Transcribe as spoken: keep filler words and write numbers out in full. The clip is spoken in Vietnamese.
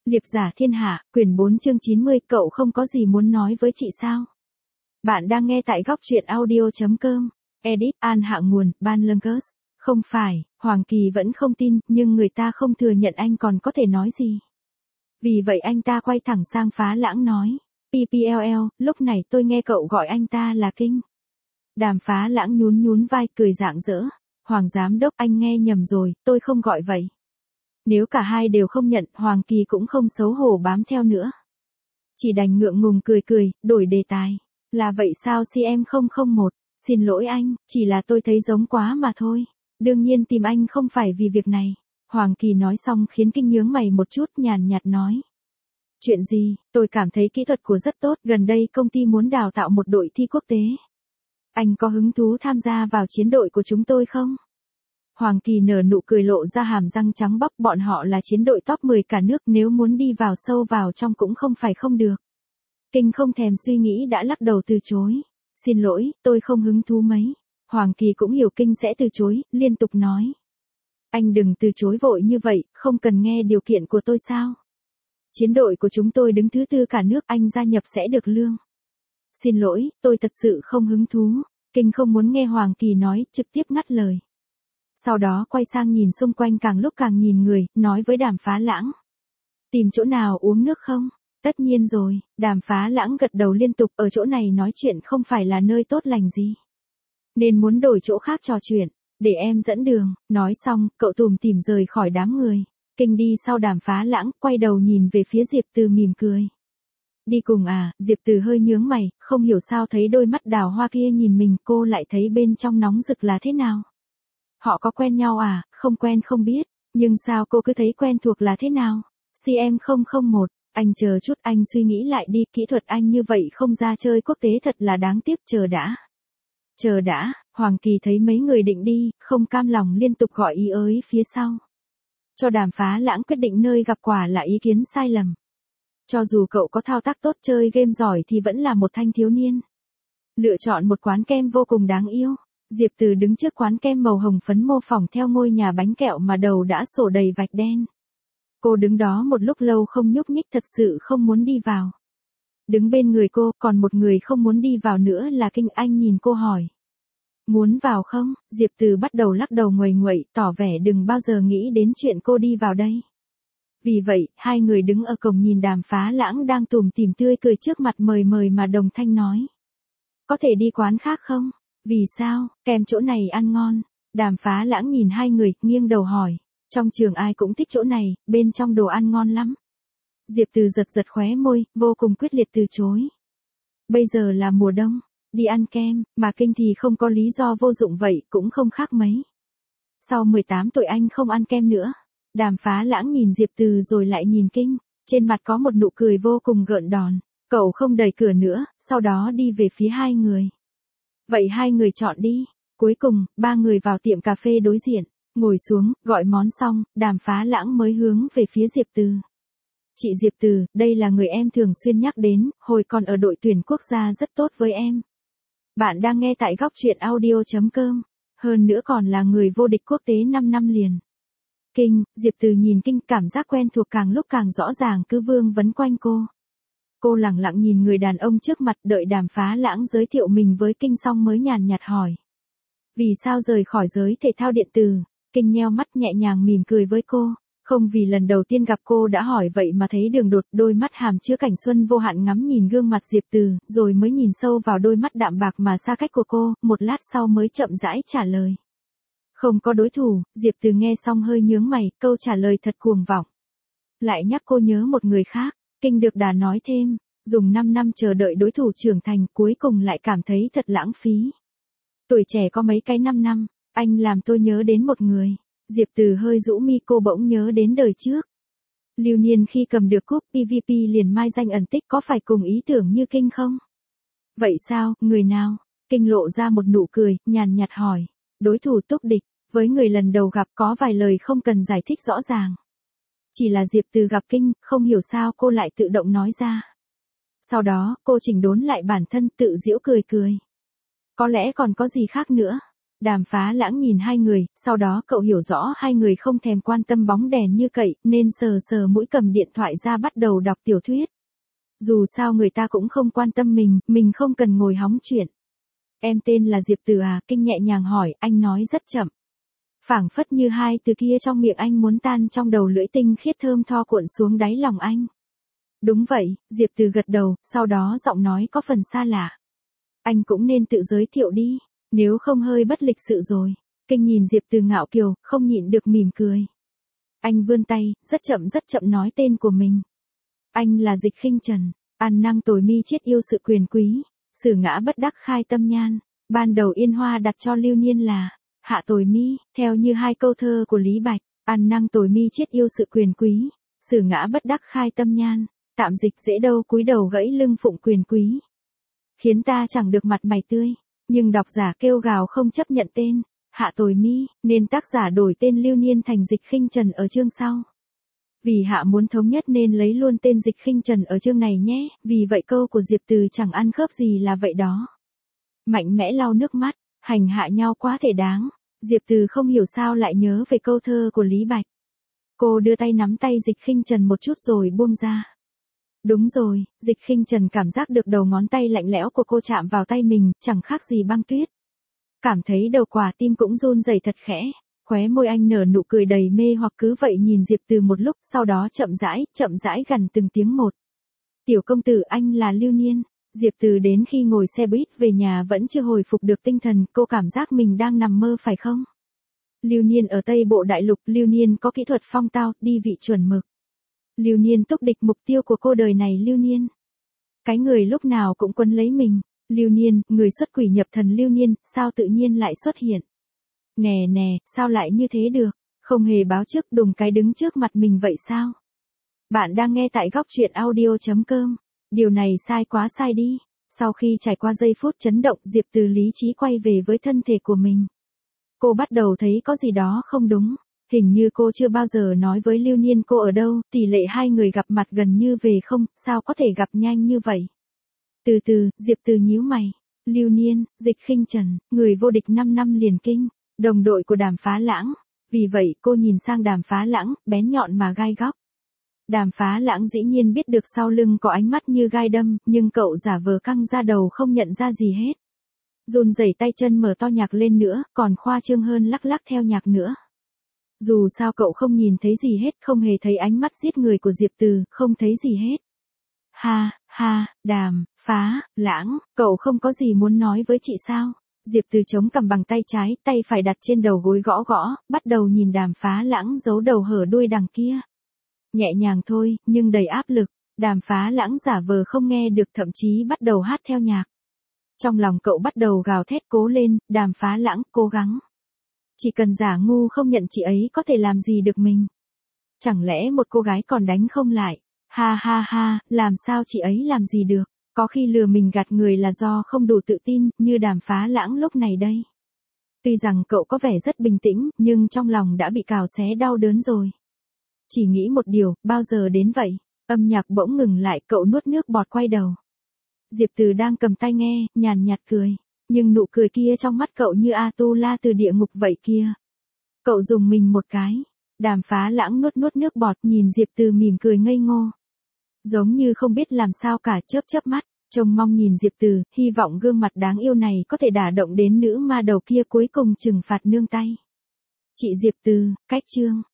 Liệp giả thiên hạ, quyển bốn chương chín mươi, cậu không có gì muốn nói với chị sao? Bạn đang nghe tại góc truyện audio.com. Edit, An hạ nguồn, Ban Lương. Không phải, Hoàng Kỳ vẫn không tin, nhưng người ta không thừa nhận anh còn có thể nói gì. Vì vậy anh ta quay thẳng sang Phá Lãng nói. pê pê lờ lờ, lúc này tôi nghe cậu gọi anh ta là Kinh. Đàm Phá Lãng nhún nhún vai cười rạng rỡ. Hoàng giám đốc, anh nghe nhầm rồi, tôi không gọi vậy. Nếu cả hai đều không nhận, Hoàng Kỳ cũng không xấu hổ bám theo nữa. Chỉ đành ngượng ngùng cười cười, đổi đề tài. Là vậy sao xê em không không một? Xin lỗi anh, chỉ là tôi thấy giống quá mà thôi. Đương nhiên tìm anh không phải vì việc này. Hoàng Kỳ nói xong khiến Kinh nhướng mày một chút, nhàn nhạt nói. Chuyện gì? Tôi cảm thấy kỹ thuật của rất tốt, gần đây công ty muốn đào tạo một đội thi quốc tế. Anh có hứng thú tham gia vào chiến đội của chúng tôi không? Hoàng Kỳ nở nụ cười lộ ra hàm răng trắng bóc, bọn họ là chiến đội top mười cả nước, nếu muốn đi vào sâu vào trong cũng không phải không được. Kinh không thèm suy nghĩ đã lắc đầu từ chối. Xin lỗi, tôi không hứng thú mấy. Hoàng Kỳ cũng hiểu Kinh sẽ từ chối, liên tục nói. Anh đừng từ chối vội như vậy, không cần nghe điều kiện của tôi sao? Chiến đội của chúng tôi đứng thứ tư cả nước, anh gia nhập sẽ được lương. Xin lỗi, tôi thật sự không hứng thú. Kinh không muốn nghe Hoàng Kỳ nói, trực tiếp ngắt lời. Sau đó quay sang nhìn xung quanh, càng lúc càng nhìn người, nói với Đàm Phá Lãng. Tìm chỗ nào uống nước không? Tất nhiên rồi, Đàm Phá Lãng gật đầu liên tục, ở chỗ này nói chuyện không phải là nơi tốt lành gì. Nên muốn đổi chỗ khác trò chuyện, để em dẫn đường. Nói xong, cậu tủm tỉm rời khỏi đám người. Kinh đi sau Đàm Phá Lãng, quay đầu nhìn về phía Diệp Từ mỉm cười. Đi cùng à? Diệp Từ hơi nhướng mày, không hiểu sao thấy đôi mắt đào hoa kia nhìn mình, cô lại thấy bên trong nóng rực là thế nào. Họ có quen nhau à? Không quen không biết, nhưng sao cô cứ thấy quen thuộc là thế nào? xê em không không một, anh chờ chút, anh suy nghĩ lại đi, kỹ thuật anh như vậy không ra chơi quốc tế thật là đáng tiếc, chờ đã. Chờ đã, Hoàng Kỳ thấy mấy người định đi, không cam lòng liên tục gọi ý ới phía sau. Cho Đàm Phá Lãng quyết định nơi gặp quả là ý kiến sai lầm. Cho dù cậu có thao tác tốt, chơi game giỏi thì vẫn là một thanh thiếu niên. Lựa chọn một quán kem vô cùng đáng yêu. Diệp Từ đứng trước quán kem màu hồng phấn mô phỏng theo ngôi nhà bánh kẹo mà đầu đã sổ đầy vạch đen. Cô đứng đó một lúc lâu không nhúc nhích, thật sự không muốn đi vào. Đứng bên người cô, còn một người không muốn đi vào nữa là Kinh. Anh nhìn cô hỏi. Muốn vào không? Diệp Từ bắt đầu lắc đầu nguầy nguậy, tỏ vẻ đừng bao giờ nghĩ đến chuyện cô đi vào đây. Vì vậy, hai người đứng ở cổng nhìn Đàm Phá Lãng đang tủm tỉm tươi cười trước mặt mời mời mà đồng thanh nói. Có thể đi quán khác không? Vì sao? Kem chỗ này ăn ngon. Đàm Phá Lãng nhìn hai người, nghiêng đầu hỏi. Trong trường ai cũng thích chỗ này, bên trong đồ ăn ngon lắm. Diệp Từ giật giật khóe môi, vô cùng quyết liệt từ chối. Bây giờ là mùa đông, đi ăn kem, mà Kinh thì không có lý do vô dụng vậy, cũng không khác mấy. Sau mười tám tuổi anh không ăn kem nữa. Đàm Phá Lãng nhìn Diệp Từ rồi lại nhìn Kinh, trên mặt có một nụ cười vô cùng gợn đòn. Cậu không đẩy cửa nữa, sau đó đi về phía hai người. Vậy hai người chọn đi. Cuối cùng, ba người vào tiệm cà phê đối diện, ngồi xuống, gọi món xong, Đàm Phá Lãng mới hướng về phía Diệp Từ. Chị Diệp Từ, đây là người em thường xuyên nhắc đến, hồi còn ở đội tuyển quốc gia rất tốt với em. Bạn đang nghe tại góc truyện audio.com, hơn nữa còn là người vô địch quốc tế năm năm liền. Kinh, Diệp Từ nhìn Kinh, cảm giác quen thuộc càng lúc càng rõ ràng cứ vương vấn quanh cô. Cô lẳng lặng nhìn người đàn ông trước mặt, đợi Đàm Phá Lãng giới thiệu mình với Kinh xong mới nhàn nhạt hỏi. Vì sao rời khỏi giới thể thao điện tử? Kinh nheo mắt nhẹ nhàng mỉm cười với cô. Không vì lần đầu tiên gặp cô đã hỏi vậy mà thấy đường đột, đôi mắt hàm chứa cảnh xuân vô hạn ngắm nhìn gương mặt Diệp Từ, rồi mới nhìn sâu vào đôi mắt đạm bạc mà xa cách của cô, một lát sau mới chậm rãi trả lời. Không có đối thủ. Diệp Từ nghe xong hơi nhướng mày, câu trả lời thật cuồng vọng. Lại nhắc cô nhớ một người khác. Kinh được đà nói thêm, dùng năm năm chờ đợi đối thủ trưởng thành, cuối cùng lại cảm thấy thật lãng phí. Tuổi trẻ có mấy cái năm năm, anh làm tôi nhớ đến một người. Diệp Từ hơi rũ mi, cô bỗng nhớ đến đời trước. Lưu Niên khi cầm được cúp pê vê pê liền mai danh ẩn tích, có phải cùng ý tưởng như Kinh không? Vậy sao, người nào? Kinh lộ ra một nụ cười, nhàn nhạt hỏi. Đối thủ Túc Địch, với người lần đầu gặp có vài lời không cần giải thích rõ ràng. Chỉ là Diệp Từ gặp Kinh, không hiểu sao cô lại tự động nói ra. Sau đó, cô chỉnh đốn lại bản thân, tự giễu cười cười. Có lẽ còn có gì khác nữa. Đàm Phá Lãng nhìn hai người, sau đó cậu hiểu rõ hai người không thèm quan tâm bóng đèn như cậy, nên sờ sờ mũi cầm điện thoại ra bắt đầu đọc tiểu thuyết. Dù sao người ta cũng không quan tâm mình, mình không cần ngồi hóng chuyện. Em tên là Diệp Từ à, Kinh nhẹ nhàng hỏi, anh nói rất chậm. Phảng phất như hai từ kia trong miệng anh muốn tan trong đầu lưỡi tinh khiết thơm tho cuộn xuống đáy lòng anh. Đúng vậy, Diệp Từ gật đầu, sau đó giọng nói có phần xa lạ. Anh cũng nên tự giới thiệu đi, nếu không hơi bất lịch sự rồi. Kinh nhìn Diệp Từ ngạo kiều, không nhịn được mỉm cười. Anh vươn tay, rất chậm rất chậm nói tên của mình. Anh là Dịch Khinh Trần, ăn năng tồi mi chiết yêu sự quyền quý, xử ngã bất đắc khai tâm nhan. Ban đầu Yên Hoa đặt cho Lưu Niên là hạ tồi mi, theo như hai câu thơ của Lý Bạch, ăn năng tồi mi chiết yêu sự quyền quý, xử ngã bất đắc khai tâm nhan, tạm dịch dễ đâu cúi đầu gãy lưng phụng quyền quý. Khiến ta chẳng được mặt mày tươi, nhưng độc giả kêu gào không chấp nhận tên hạ tồi mi, nên tác giả đổi tên Lưu Niên thành Dịch Khinh Trần ở chương sau. Vì hạ muốn thống nhất nên lấy luôn tên Dịch Khinh Trần ở chương này nhé, vì vậy câu của Diệp Từ chẳng ăn khớp gì là vậy đó. Mạnh mẽ lau nước mắt, hành hạ nhau quá thể đáng. Diệp Từ không hiểu sao lại nhớ về câu thơ của Lý Bạch. Cô đưa tay nắm tay Dịch Khinh Trần một chút rồi buông ra. Đúng rồi, Dịch Khinh Trần cảm giác được đầu ngón tay lạnh lẽo của cô chạm vào tay mình, chẳng khác gì băng tuyết. Cảm thấy đầu quả tim cũng run rẩy thật khẽ, khóe môi anh nở nụ cười đầy mê hoặc cứ vậy nhìn Diệp Từ một lúc, sau đó chậm rãi, chậm rãi gần từng tiếng một. Tiểu công tử anh là Lưu Niên. Diệp Từ đến khi ngồi xe buýt về nhà vẫn chưa hồi phục được tinh thần, cô cảm giác mình đang nằm mơ phải không? Lưu Niên ở Tây Bộ Đại Lục, Lưu Niên có kỹ thuật phong tao, đi vị chuẩn mực. Lưu Niên túc địch mục tiêu của cô đời này Lưu Niên. Cái người lúc nào cũng quấn lấy mình, Lưu Niên, người xuất quỷ nhập thần Lưu Niên, sao tự nhiên lại xuất hiện? Nè nè, sao lại như thế được? Không hề báo trước đùng cái đứng trước mặt mình vậy sao? Bạn đang nghe tại góc truyện audio chấm com. Điều này sai quá sai đi. Sau khi trải qua giây phút chấn động, Diệp Từ lý trí quay về với thân thể của mình. Cô bắt đầu thấy có gì đó không đúng. Hình như cô chưa bao giờ nói với Lưu Niên cô ở đâu, tỷ lệ hai người gặp mặt gần như về không, sao có thể gặp nhanh như vậy. Từ từ, Diệp Từ nhíu mày. Lưu Niên, Dịch Khinh Trần, người vô địch năm năm liền kinh, đồng đội của Đàm Phá Lãng. Vì vậy cô nhìn sang Đàm Phá Lãng, bén nhọn mà gai góc. Đàm Phá Lãng dĩ nhiên biết được sau lưng có ánh mắt như gai đâm, nhưng cậu giả vờ căng ra đầu không nhận ra gì hết. Run rẩy tay chân mở to nhạc lên nữa, còn khoa trương hơn lắc lắc theo nhạc nữa. Dù sao cậu không nhìn thấy gì hết, không hề thấy ánh mắt giết người của Diệp Từ, không thấy gì hết. Ha, ha, Đàm, Phá, Lãng, cậu không có gì muốn nói với chị sao? Diệp Từ chống cằm bằng tay trái, tay phải đặt trên đầu gối gõ gõ, bắt đầu nhìn Đàm Phá Lãng giấu đầu hở đuôi đằng kia. Nhẹ nhàng thôi, nhưng đầy áp lực. Đàm Phá Lãng giả vờ không nghe được, thậm chí bắt đầu hát theo nhạc. Trong lòng cậu bắt đầu gào thét cố lên, Đàm Phá Lãng, cố gắng. Chỉ cần giả ngu không nhận chị ấy có thể làm gì được mình. Chẳng lẽ một cô gái còn đánh không lại? Ha ha ha, làm sao chị ấy làm gì được? Có khi lừa mình gạt người là do không đủ tự tin, như Đàm Phá Lãng lúc này đây. Tuy rằng cậu có vẻ rất bình tĩnh, nhưng trong lòng đã bị cào xé đau đớn rồi. Chỉ nghĩ một điều, bao giờ đến vậy? Âm nhạc bỗng ngừng lại, cậu nuốt nước bọt quay đầu. Diệp Từ đang cầm tai nghe, nhàn nhạt cười. Nhưng nụ cười kia trong mắt cậu như A-tu-la từ địa ngục vậy kia. Cậu dùng mình một cái. Đàm Phá Lãng nuốt nuốt nước bọt nhìn Diệp Từ mỉm cười ngây ngô. Giống như không biết làm sao cả, chớp chớp mắt, trông mong nhìn Diệp Từ, hy vọng gương mặt đáng yêu này có thể đả động đến nữ ma đầu kia cuối cùng trừng phạt nương tay. Chị Diệp Từ, cách chương.